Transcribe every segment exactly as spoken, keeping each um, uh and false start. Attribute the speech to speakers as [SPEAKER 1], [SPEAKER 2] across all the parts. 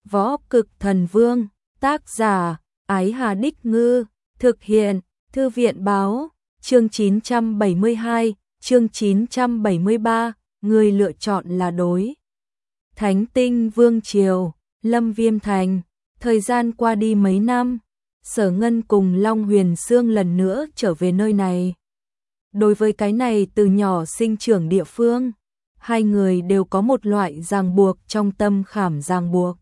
[SPEAKER 1] Võ Cực Thần Vương, tác giả, Ái Hà Đích Ngư, thực hiện, Thư viện Báo, chương chín trăm bảy mươi hai, chương chín trăm bảy mươi ba, người lựa chọn là đối. Thánh Tinh Vương Triều, Lâm Viêm Thành, thời gian qua đi mấy năm, Sở Ngân cùng Long Huyền Sương lần nữa trở về nơi này. Đối với cái này từ nhỏ sinh trưởng địa phương, hai người đều có một loại ràng buộc trong tâm khảm ràng buộc.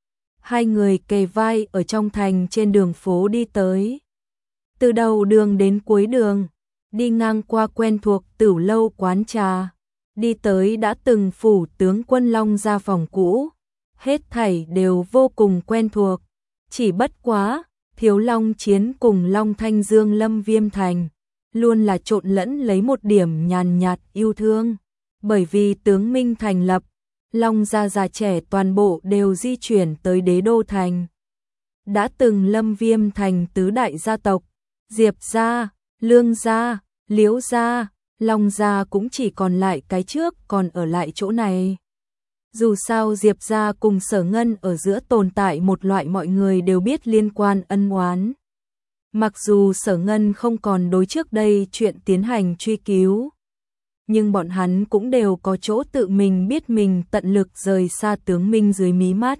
[SPEAKER 1] Hai người kề vai ở trong thành trên đường phố đi tới. Từ đầu đường đến cuối đường, đi ngang qua quen thuộc Tửu Lâu quán trà, đi tới đã từng phủ tướng quân Long gia phòng cũ, hết thảy đều vô cùng quen thuộc, chỉ bất quá, Thiếu Long Chiến cùng Long Thanh Dương Lâm Viêm Thành, luôn là trộn lẫn lấy một điểm nhàn nhạt yêu thương, bởi vì tướng Minh thành lập, Long gia già trẻ toàn bộ đều di chuyển tới Đế Đô Thành. Đã từng Lâm Viêm Thành tứ đại gia tộc, Diệp gia, Lương gia, Liễu gia, Long gia cũng chỉ còn lại cái trước còn ở lại chỗ này. Dù sao Diệp gia cùng Sở Ngân ở giữa tồn tại một loại mọi người đều biết liên quan ân oán. Mặc dù Sở Ngân không còn đối trước đây chuyện tiến hành truy cứu, nhưng bọn hắn cũng đều có chỗ tự mình biết mình tận lực rời xa tướng Minh dưới mí mắt.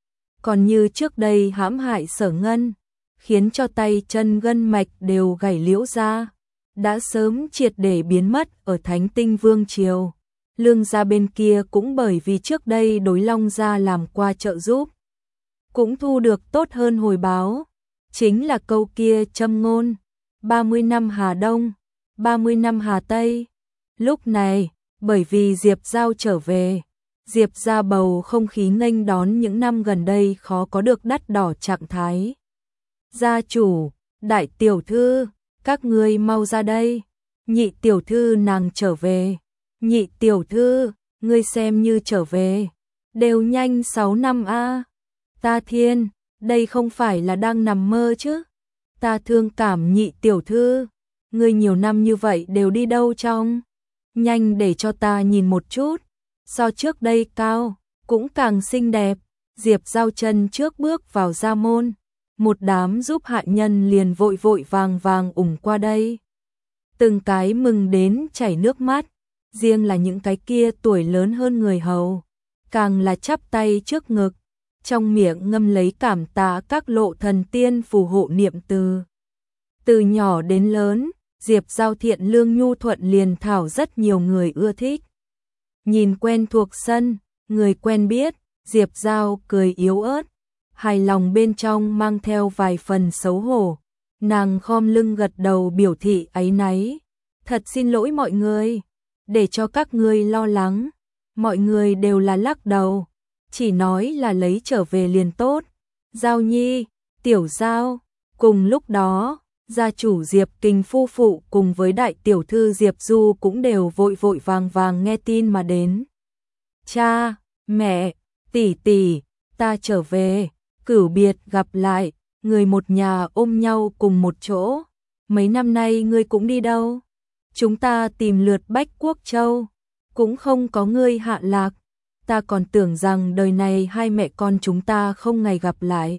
[SPEAKER 1] Còn như trước đây hãm hại Sở Ngân, khiến cho tay chân gân mạch đều gãy Liễu gia, đã sớm triệt để biến mất ở Thánh Tinh Vương Triều. Lương gia bên kia cũng bởi vì trước đây đối Long gia làm qua trợ giúp, cũng thu được tốt hơn hồi báo, chính là câu kia châm ngôn, ba mươi năm Hà Đông, ba mươi năm Hà Tây. Lúc này, bởi vì Diệp Giao trở về, Diệp gia bầu không khí nghênh đón những năm gần đây khó có được đắt đỏ trạng thái. Gia chủ, đại tiểu thư, các ngươi mau ra đây, nhị tiểu thư nàng trở về. Nhị tiểu thư, ngươi xem như trở về, đều nhanh sáu năm a. À. Ta thiên, đây không phải là đang nằm mơ chứ? Ta thương cảm nhị tiểu thư, ngươi nhiều năm như vậy đều đi đâu trong? Nhanh để cho ta nhìn một chút, so trước đây cao, cũng càng xinh đẹp. Diệp Giao chân trước bước vào gia môn, một đám giúp hạ nhân liền vội vội vàng vàng ủng qua đây. Từng cái mừng đến chảy nước mắt. Riêng là những cái kia tuổi lớn hơn người hầu, càng là chắp tay trước ngực, trong miệng ngâm lấy cảm tạ các lộ thần tiên phù hộ niệm từ. Từ nhỏ đến lớn, Diệp Giao thiện lương nhu thuận liền thảo rất nhiều người ưa thích. Nhìn quen thuộc sân, người quen biết, Diệp Giao cười yếu ớt, hài lòng bên trong mang theo vài phần xấu hổ. Nàng khom lưng gật đầu biểu thị áy náy. Thật xin lỗi mọi người, để cho các ngươi lo lắng. Mọi người đều là lắc đầu, chỉ nói là lấy trở về liền tốt. Giao Nhi, Tiểu Giao, cùng lúc đó, gia chủ Diệp Kình phu phụ cùng với đại tiểu thư Diệp Du cũng đều vội vội vàng vàng nghe tin mà đến. Cha, mẹ, tỷ tỷ, ta trở về, cửu biệt gặp lại, người một nhà ôm nhau cùng một chỗ. Mấy năm nay ngươi cũng đi đâu? Chúng ta tìm lượt Bách Quốc Châu, cũng không có ngươi hạ lạc, ta còn tưởng rằng đời này hai mẹ con chúng ta không ngày gặp lại.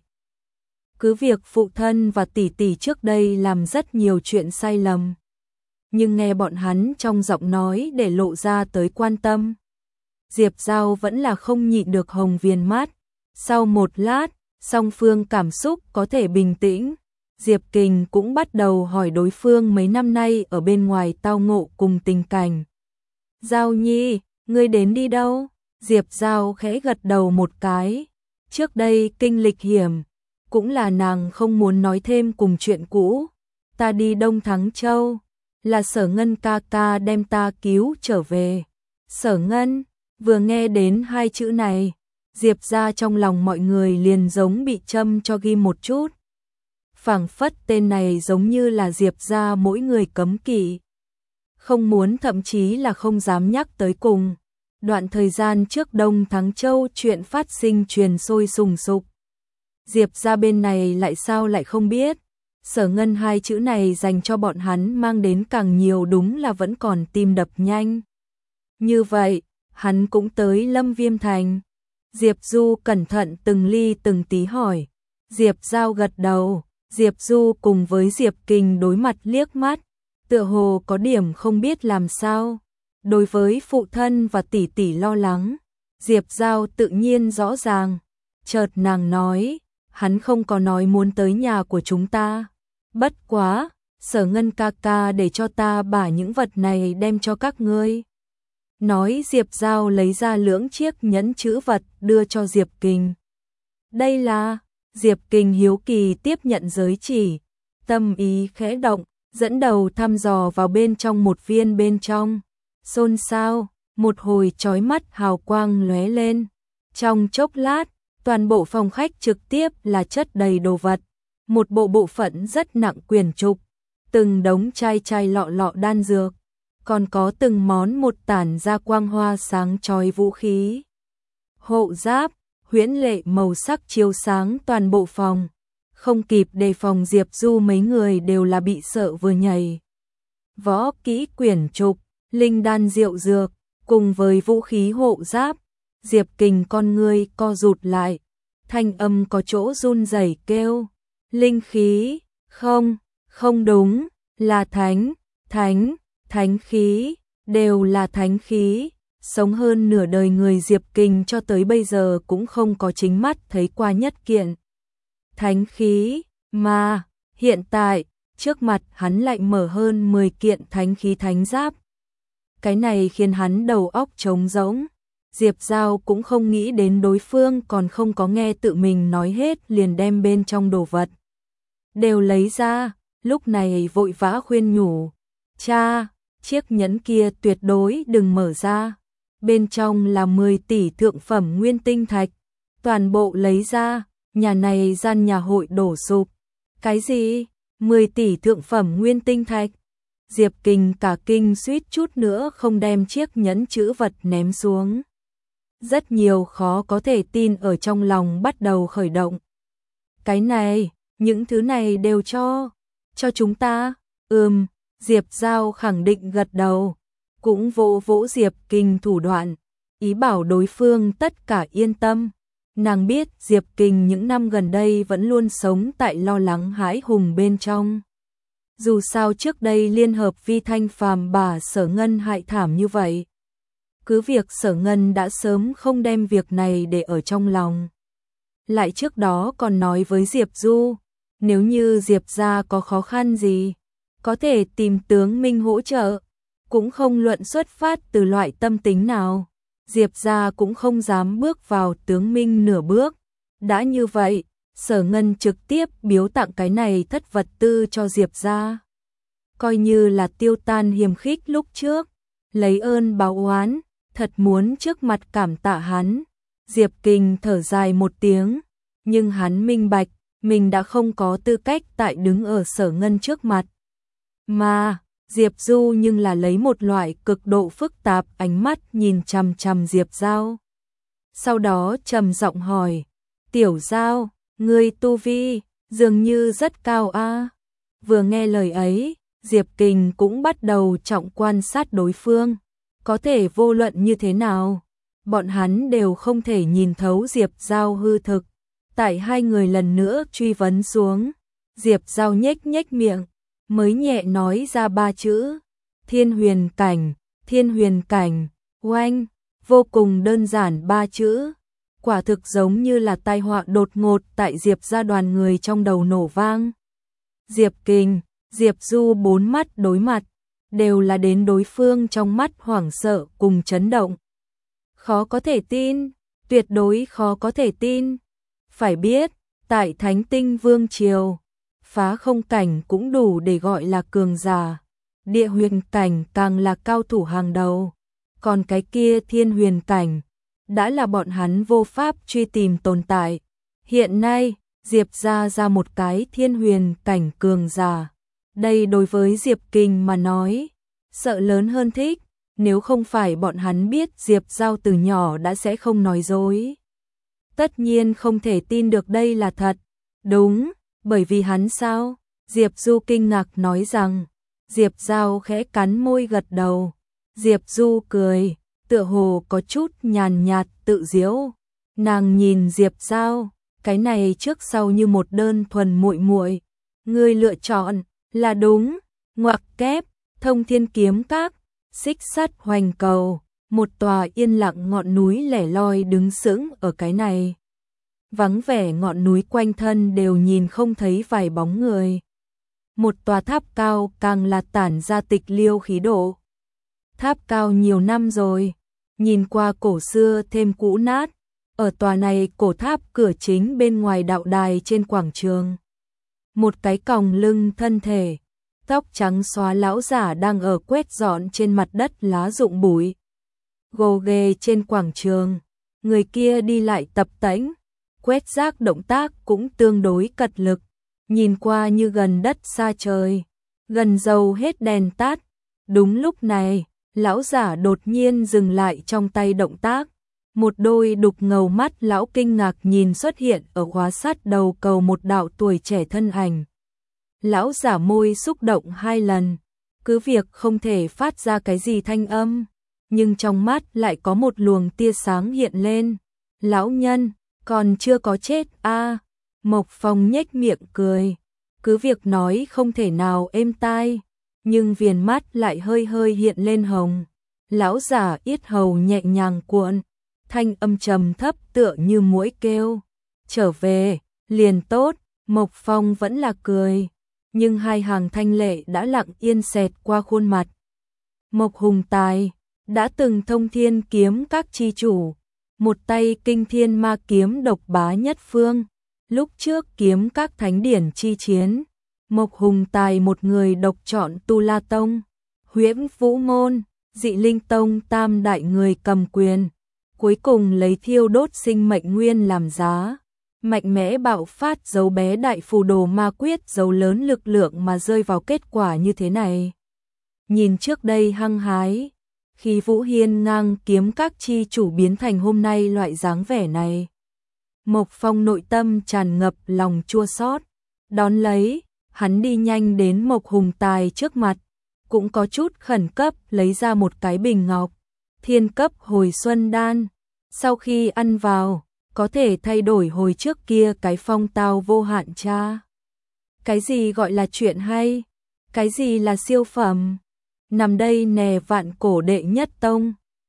[SPEAKER 1] Cứ việc phụ thân và tỷ tỷ trước đây làm rất nhiều chuyện sai lầm, nhưng nghe bọn hắn trong giọng nói để lộ ra tới quan tâm. Diệp Giao vẫn là không nhịn được hồng viền mắt. Sau một lát, song phương cảm xúc có thể bình tĩnh. Diệp Kình cũng bắt đầu hỏi đối phương mấy năm nay ở bên ngoài tao ngộ cùng tình cảnh. Giao Nhi, ngươi đến đi đâu? Diệp Giao khẽ gật đầu một cái. Trước đây kinh lịch hiểm, cũng là nàng không muốn nói thêm cùng chuyện cũ. Ta đi Đông Thắng Châu, là Sở Ngân ca ca đem ta cứu trở về. Sở Ngân, vừa nghe đến hai chữ này, Diệp ra trong lòng mọi người liền giống bị châm cho ghim một chút. Phảng phất tên này giống như là Diệp ra mỗi người cấm kỵ, không muốn thậm chí là không dám nhắc tới cùng. Đoạn thời gian trước Đông Thắng Châu chuyện phát sinh truyền sôi sùng sục. Diệp ra bên này lại sao lại không biết. Sở Ngân hai chữ này dành cho bọn hắn mang đến càng nhiều đúng là vẫn còn tim đập nhanh. Như vậy, hắn cũng tới Lâm Viêm Thành. Diệp Du cẩn thận từng ly từng tí hỏi. Diệp Giao gật đầu, Diệp Du cùng với Diệp Kình đối mặt liếc mắt, tựa hồ có điểm không biết làm sao. Đối với phụ thân và tỷ tỷ lo lắng, Diệp Giao tự nhiên rõ ràng. Chợt nàng nói, hắn không có nói muốn tới nhà của chúng ta. Bất quá, Sở Ngân ca ca để cho ta bả những vật này đem cho các ngươi. Nói Diệp Giao lấy ra lưỡng chiếc nhẫn chữ vật đưa cho Diệp Kình. Đây là, Diệp Kình hiếu kỳ tiếp nhận giới chỉ, tâm ý khẽ động, dẫn đầu thăm dò vào bên trong một viên bên trong. Xôn xao, một hồi chói mắt hào quang lóe lên. Trong chốc lát, toàn bộ phòng khách trực tiếp là chất đầy đồ vật. Một bộ bộ phận rất nặng quyển trục, từng đống chai chai lọ lọ đan dược, còn có từng món một tản ra quang hoa sáng chói vũ khí. Hộ giáp, huyễn lệ màu sắc chiếu sáng toàn bộ phòng. Không kịp đề phòng Diệp Du mấy người đều là bị sợ vừa nhảy. Võ kỹ quyển trục, linh đan diệu dược, cùng với vũ khí hộ giáp, Diệp Kình con ngươi co rụt lại, thanh âm có chỗ run rẩy kêu, linh khí, không, không đúng, là thánh, thánh, thánh khí, đều là thánh khí. Sống hơn nửa đời người Diệp Kình cho tới bây giờ cũng không có chính mắt thấy qua nhất kiện thánh khí, mà hiện tại, trước mặt hắn lại mở hơn mười kiện thánh khí thánh giáp. Cái này khiến hắn đầu óc trống rỗng. Diệp Giao cũng không nghĩ đến đối phương còn không có nghe tự mình nói hết liền đem bên trong đồ vật đều lấy ra, lúc này vội vã khuyên nhủ. Cha, chiếc nhẫn kia tuyệt đối đừng mở ra. Bên trong là mười tỷ thượng phẩm nguyên tinh thạch. Toàn bộ lấy ra, nhà này gian nhà hội đổ sụp. Cái gì? mười tỷ thượng phẩm nguyên tinh thạch? Diệp Kình cả kinh suýt chút nữa không đem chiếc nhẫn chữ vật ném xuống. Rất nhiều khó có thể tin ở trong lòng bắt đầu khởi động. Cái này, những thứ này đều cho, cho chúng ta. Ừm, Diệp Giao khẳng định gật đầu, cũng vỗ vỗ Diệp Kình thủ đoạn, ý bảo đối phương tất cả yên tâm. Nàng biết Diệp Kình những năm gần đây vẫn luôn sống tại lo lắng hãi hùng bên trong. Dù sao trước đây liên hợp Vi Thanh Phàm bà Sở Ngân hại thảm như vậy. Cứ việc Sở Ngân đã sớm không đem việc này để ở trong lòng. Lại trước đó còn nói với Diệp Du, nếu như Diệp gia có khó khăn gì, có thể tìm tướng Minh hỗ trợ, cũng không luận xuất phát từ loại tâm tính nào. Diệp gia cũng không dám bước vào tướng Minh nửa bước. Đã như vậy, Sở Ngân trực tiếp biếu tặng cái này thất vật tư cho Diệp gia, coi như là tiêu tan hiềm khích lúc trước, lấy ơn báo oán, thật muốn trước mặt cảm tạ hắn. Diệp Kình thở dài một tiếng, nhưng hắn minh bạch, mình đã không có tư cách tại đứng ở Sở Ngân trước mặt. Mà, Diệp Du nhưng là lấy một loại cực độ phức tạp ánh mắt nhìn chằm chằm Diệp Giao. Sau đó trầm giọng hỏi, Tiểu Giao, ngươi tu vi, dường như rất cao a. Vừa nghe lời ấy, Diệp Kình cũng bắt đầu trọng quan sát đối phương. Có thể vô luận như thế nào, bọn hắn đều không thể nhìn thấu Diệp Giao hư thực. Tại hai người lần nữa truy vấn xuống, Diệp Giao nhếch nhếch miệng, mới nhẹ nói ra ba chữ, thiên huyền cảnh, thiên huyền cảnh, oanh, vô cùng đơn giản ba chữ. Quả thực giống như là tai họa đột ngột tại Diệp gia đoàn người trong đầu nổ vang. Diệp Kình, Diệp Du bốn mắt đối mặt, đều là đến đối phương trong mắt hoảng sợ cùng chấn động. Khó có thể tin, tuyệt đối khó có thể tin. Phải biết, tại Thánh Tinh Vương Triều, phá không cảnh cũng đủ để gọi là cường giả, địa huyền cảnh càng là cao thủ hàng đầu. Còn cái kia thiên huyền cảnh, đã là bọn hắn vô pháp truy tìm tồn tại. Hiện nay, Diệp gia ra một cái thiên huyền cảnh cường giả. Đây đối với Diệp Kình mà nói, sợ lớn hơn thích, nếu không phải bọn hắn biết Diệp Giao từ nhỏ đã sẽ không nói dối. Tất nhiên không thể tin được đây là thật. Đúng, bởi vì hắn sao? Diệp Du kinh ngạc nói rằng. Diệp Giao khẽ cắn môi gật đầu. Diệp Du cười, tựa hồ có chút nhàn nhạt tự giễu. Nàng nhìn Diệp Giao, cái này trước sau như một đơn thuần muội muội, ngươi lựa chọn là đúng. Ngoặc kép, Thông Thiên Kiếm Các, Xích Sắt Hoành Cầu, một tòa yên lặng ngọn núi lẻ loi đứng sững ở cái này. Vắng vẻ ngọn núi quanh thân đều nhìn không thấy vài bóng người. Một tòa tháp cao càng là tản ra tịch liêu khí độ. Tháp cao nhiều năm rồi, nhìn qua cổ xưa thêm cũ nát. Ở tòa này cổ tháp cửa chính bên ngoài đạo đài trên quảng trường. Một cái còng lưng thân thể, tóc trắng xóa lão giả đang ở quét dọn trên mặt đất lá rụng bụi. Gồ ghề trên quảng trường, người kia đi lại tập tễnh, quét rác động tác cũng tương đối cật lực, nhìn qua như gần đất xa trời, gần dầu hết đèn tắt. Đúng lúc này, lão giả đột nhiên dừng lại trong tay động tác. Một đôi đục ngầu mắt lão kinh ngạc nhìn xuất hiện ở khóa sắt đầu cầu một đạo tuổi trẻ thân ảnh. Lão giả môi xúc động hai lần, cứ việc không thể phát ra cái gì thanh âm, nhưng trong mắt lại có một luồng tia sáng hiện lên. Lão nhân, còn chưa có chết a à? Mộc Phong nhếch miệng cười, cứ việc nói không thể nào êm tai, nhưng viền mắt lại hơi hơi hiện lên hồng. Lão giả yết hầu nhẹ nhàng cuộn, thanh âm trầm thấp tựa như muỗi kêu. Trở về, liền tốt. Mộc Phong vẫn là cười, nhưng hai hàng thanh lệ đã lặng yên xẹt qua khuôn mặt. Mộc Hùng Tài, đã từng Thông Thiên Kiếm Các chi chủ, một tay kinh thiên ma kiếm độc bá nhất phương. Lúc trước kiếm các thánh điển chi chiến, Mộc Hùng Tài một người độc chọn Tu La Tông, Huyễn Vũ Môn, Dị Linh Tông tam đại người cầm quyền, cuối cùng lấy thiêu đốt sinh mệnh nguyên làm giá, mạnh mẽ bạo phát dấu bé đại phù đồ ma quyết dấu lớn lực lượng mà rơi vào kết quả như thế này. Nhìn trước đây hăng hái, khi Vũ Hiên ngang kiếm các chi chủ biến thành hôm nay loại dáng vẻ này, Mộc Phong nội tâm tràn ngập lòng chua xót. Đón lấy, hắn đi nhanh đến Mộc Hùng Tài trước mặt, cũng có chút khẩn cấp lấy ra một cái bình ngọc, thiên cấp hồi xuân đan. Sau khi ăn vào, có thể thay đổi hồi trước kia cái phong tao vô hạn cha. Cái gì gọi là chuyện hay? Cái gì là siêu phẩm? Nằm đây nè vạn cổ đệ nhất tông.